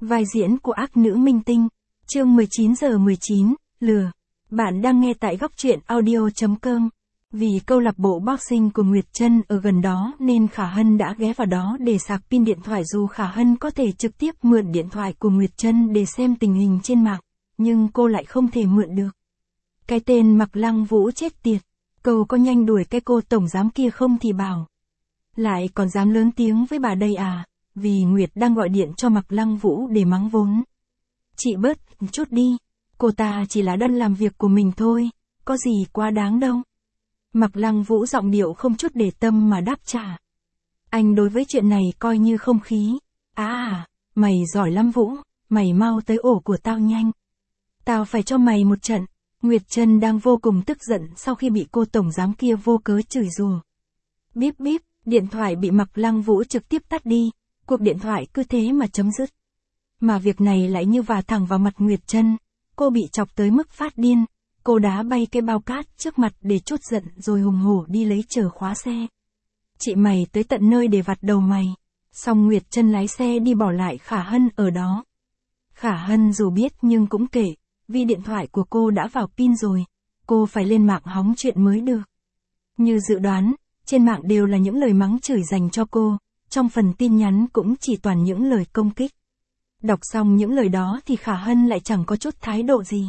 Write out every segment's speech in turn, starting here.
Vai diễn của ác nữ minh tinh. Chương 19:19, lừa. Bạn đang nghe tại góc truyện audio.com. Vì câu lạc bộ boxing của Nguyệt Trân ở gần đó nên Khả Hân đã ghé vào đó để sạc pin điện thoại, dù Khả Hân có thể trực tiếp mượn điện thoại của Nguyệt Trân để xem tình hình trên mạng, nhưng cô lại không thể mượn được. Cái tên Mạc Lăng Vũ chết tiệt, cậu có nhanh đuổi cái cô tổng giám kia không thì bảo. Lại còn dám lớn tiếng với bà đây à, vì Nguyệt đang gọi điện cho Mạc Lăng Vũ để mắng vốn. Chị bớt chút đi, cô ta chỉ là đơn làm việc của mình thôi, có gì quá đáng đâu. Mạc Lăng Vũ giọng điệu không chút để tâm mà đáp trả. Anh đối với chuyện này coi như không khí. Mày giỏi lắm Vũ, mày mau tới ổ của tao nhanh. Tao phải cho mày một trận. Nguyệt Trân đang vô cùng tức giận sau khi bị cô tổng giám kia vô cớ chửi rủa. Bíp bíp, điện thoại bị Mạc Lăng Vũ trực tiếp tắt đi, cuộc điện thoại cứ thế mà chấm dứt. Mà việc này lại như vả thẳng vào mặt Nguyệt Trân, cô bị chọc tới mức phát điên, cô đá bay cái bao cát trước mặt để trút giận rồi hùng hổ đi lấy chìa khóa xe. Chị mày tới tận nơi để vặt đầu mày. Xong Nguyệt Trân lái xe đi bỏ lại Khả Hân ở đó. Khả Hân dù biết nhưng cũng kệ, vì điện thoại của cô đã vào pin rồi, cô phải lên mạng hóng chuyện mới được. Như dự đoán, trên mạng đều là những lời mắng chửi dành cho cô, trong phần tin nhắn cũng chỉ toàn những lời công kích. Đọc xong những lời đó thì Khả Hân lại chẳng có chút thái độ gì.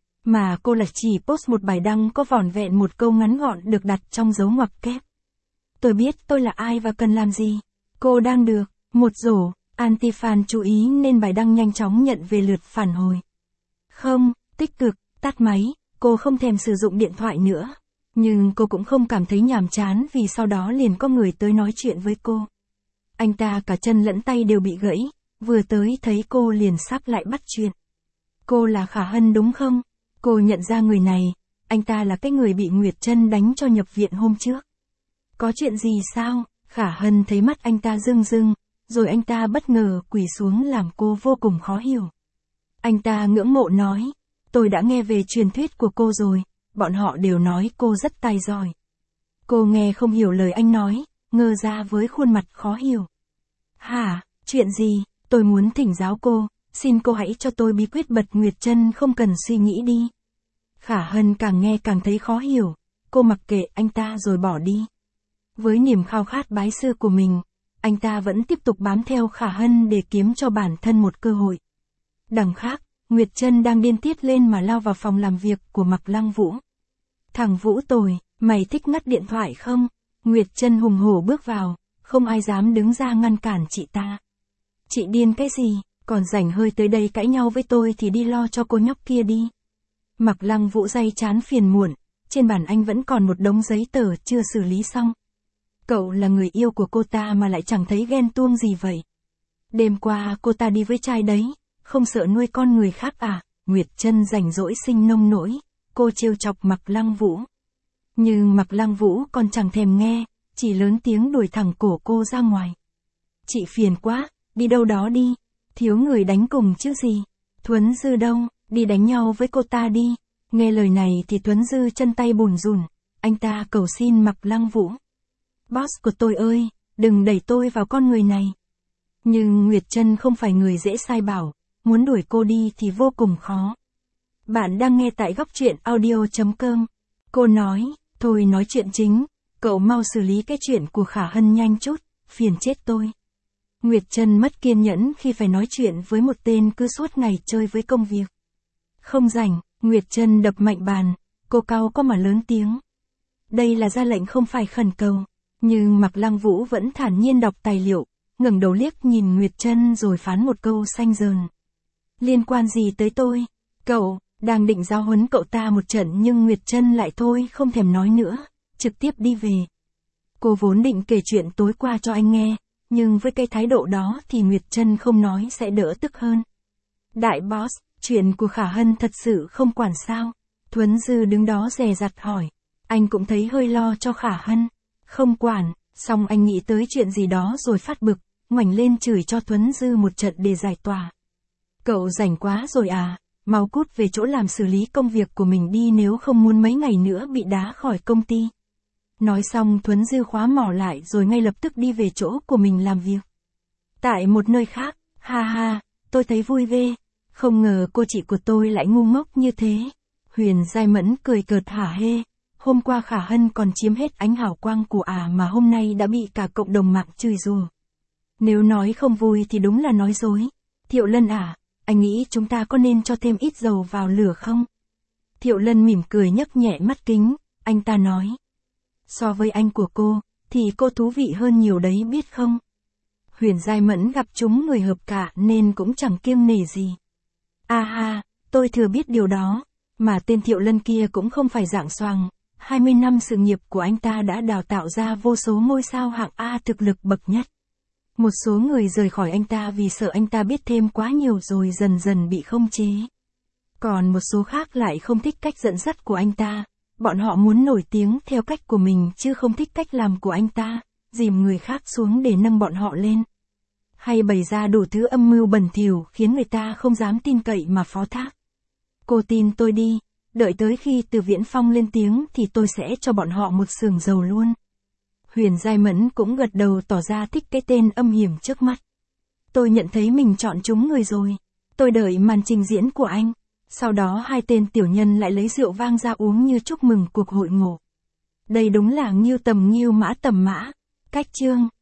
Mà cô là chỉ post một bài đăng có vỏn vẹn một câu ngắn gọn được đặt trong dấu ngoặc kép. Tôi biết tôi là ai và cần làm gì. Cô đang được một rổ anti-fan chú ý nên bài đăng nhanh chóng nhận về lượt phản hồi. Không, tích cực, tắt máy, cô không thèm sử dụng điện thoại nữa. Nhưng cô cũng không cảm thấy nhàm chán vì sau đó liền có người tới nói chuyện với cô. Anh ta cả chân lẫn tay đều bị gãy, vừa tới thấy cô liền sắp lại bắt chuyện. Cô là Khả Hân đúng không? Cô nhận ra người này, anh ta là cái người bị Nguyệt Trân đánh cho nhập viện hôm trước. Có chuyện gì sao? Khả Hân thấy mắt anh ta rưng rưng, rồi anh ta bất ngờ quỳ xuống làm cô vô cùng khó hiểu. Anh ta ngưỡng mộ nói, tôi đã nghe về truyền thuyết của cô rồi, bọn họ đều nói cô rất tài giỏi. Cô nghe không hiểu lời anh nói, ngơ ra với khuôn mặt khó hiểu. Hả, chuyện gì? Tôi muốn thỉnh giáo cô, xin cô hãy cho tôi bí quyết bật Nguyệt Trân không cần suy nghĩ đi. Khả Hân càng nghe càng thấy khó hiểu, cô mặc kệ anh ta rồi bỏ đi. Với niềm khao khát bái sư của mình, anh ta vẫn tiếp tục bám theo Khả Hân để kiếm cho bản thân một cơ hội. Đằng khác, Nguyệt Trân đang điên tiết lên mà lao vào phòng làm việc của Mạc Lăng Vũ. Thằng Vũ tồi, mày thích ngắt điện thoại không? Nguyệt Trân hùng hổ bước vào, không ai dám đứng ra ngăn cản chị ta. Chị điên cái gì, còn rảnh hơi tới đây cãi nhau với tôi thì đi lo cho cô nhóc kia đi. Mạc Lăng Vũ day chán phiền muộn, trên bàn anh vẫn còn một đống giấy tờ chưa xử lý xong. Cậu là người yêu của cô ta mà lại chẳng thấy ghen tuông gì vậy. Đêm qua cô ta đi với trai đấy, không sợ nuôi con người khác à? Nguyệt Trân rảnh rỗi sinh nông nỗi, cô trêu chọc Mạc Lăng Vũ. Nhưng Mạc Lăng Vũ còn chẳng thèm nghe, chỉ lớn tiếng đuổi thẳng cổ cô ra ngoài. Chị phiền quá, đi đâu đó đi, thiếu người đánh cùng chứ gì. Thuấn Dư đâu, đi đánh nhau với cô ta đi. Nghe lời này thì Thuấn Dư chân tay bùn rùn, anh ta cầu xin Mạc Lăng Vũ. Boss của tôi ơi, đừng đẩy tôi vào con người này. Nhưng Nguyệt Trân không phải người dễ sai bảo, muốn đuổi cô đi thì vô cùng khó. Bạn đang nghe tại góc truyện audio.com. Cô nói, thôi nói chuyện chính, cậu mau xử lý cái chuyện của Khả Hân nhanh chút, phiền chết tôi. Nguyệt Trân mất kiên nhẫn khi phải nói chuyện với một tên cứ suốt ngày chơi với công việc. Không rảnh, Nguyệt Trân đập mạnh bàn, cô cau có mà lớn tiếng. Đây là ra lệnh không phải khẩn cầu. Nhưng Mạc Lăng Vũ vẫn thản nhiên đọc tài liệu, ngẩng đầu liếc nhìn Nguyệt Trân rồi phán một câu xanh dờn. Liên quan gì tới tôi? Cậu, đang định giáo huấn cậu ta một trận nhưng Nguyệt Trân lại thôi không thèm nói nữa, trực tiếp đi về. Cô vốn định kể chuyện tối qua cho anh nghe, nhưng với cái thái độ đó thì Nguyệt Trân không nói sẽ đỡ tức hơn. Đại boss, chuyện của Khả Hân thật sự không quản sao? Thuấn Dư đứng đó dè dặt hỏi. Anh cũng thấy hơi lo cho Khả Hân. Không quản, xong anh nghĩ tới chuyện gì đó rồi phát bực, ngoảnh lên chửi cho Thuấn Dư một trận để giải tỏa. Cậu rảnh quá rồi à, mau cút về chỗ làm xử lý công việc của mình đi nếu không muốn mấy ngày nữa bị đá khỏi công ty. Nói xong Thuấn Dư khóa mỏ lại rồi ngay lập tức đi về chỗ của mình làm việc. Tại một nơi khác, ha ha, tôi thấy vui ghê. Không ngờ cô chị của tôi lại ngu ngốc như thế. Huyền Giai Mẫn cười cợt hả hê. Hôm qua Khả Hân còn chiếm hết ánh hào quang của mà hôm nay đã bị cả cộng đồng mạng chửi rủa. Nếu nói không vui thì đúng là nói dối. Thiệu Lân anh nghĩ chúng ta có nên cho thêm ít dầu vào lửa không? Thiệu Lân mỉm cười nhấc nhẹ mắt kính, anh ta nói. So với anh của cô, thì cô thú vị hơn nhiều đấy biết không? Huyền Giai Mẫn gặp chúng người hợp cả nên cũng chẳng kiêng nể gì. Tôi thừa biết điều đó, mà tên Thiệu Lân kia cũng không phải dạng xoàng. 20 năm sự nghiệp của anh ta đã đào tạo ra vô số ngôi sao hạng A thực lực bậc nhất. Một số người rời khỏi anh ta vì sợ anh ta biết thêm quá nhiều rồi dần dần bị khống chế. Còn một số khác lại không thích cách dẫn dắt của anh ta. Bọn họ muốn nổi tiếng theo cách của mình chứ không thích cách làm của anh ta, dìm người khác xuống để nâng bọn họ lên. Hay bày ra đủ thứ âm mưu bẩn thỉu khiến người ta không dám tin cậy mà phó thác. Cô tin tôi đi, đợi tới khi Từ Viễn Phong lên tiếng thì tôi sẽ cho bọn họ một xưởng dầu luôn. Huyền Giai Mẫn cũng gật đầu tỏ ra thích cái tên âm hiểm trước mắt. Tôi nhận thấy mình chọn chúng người rồi. Tôi đợi màn trình diễn của anh. Sau đó hai tên tiểu nhân lại lấy rượu vang ra uống như chúc mừng cuộc hội ngộ. Đây đúng là ngưu tầm ngưu mã tầm mã. Cách chương